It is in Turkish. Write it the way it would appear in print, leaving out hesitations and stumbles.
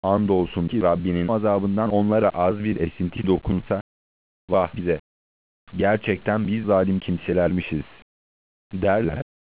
Andolsun ki Rabbinin azabından onlara az bir esinti dokunsa, vah bize! Gerçekten biz zalim kimselermişiz derler.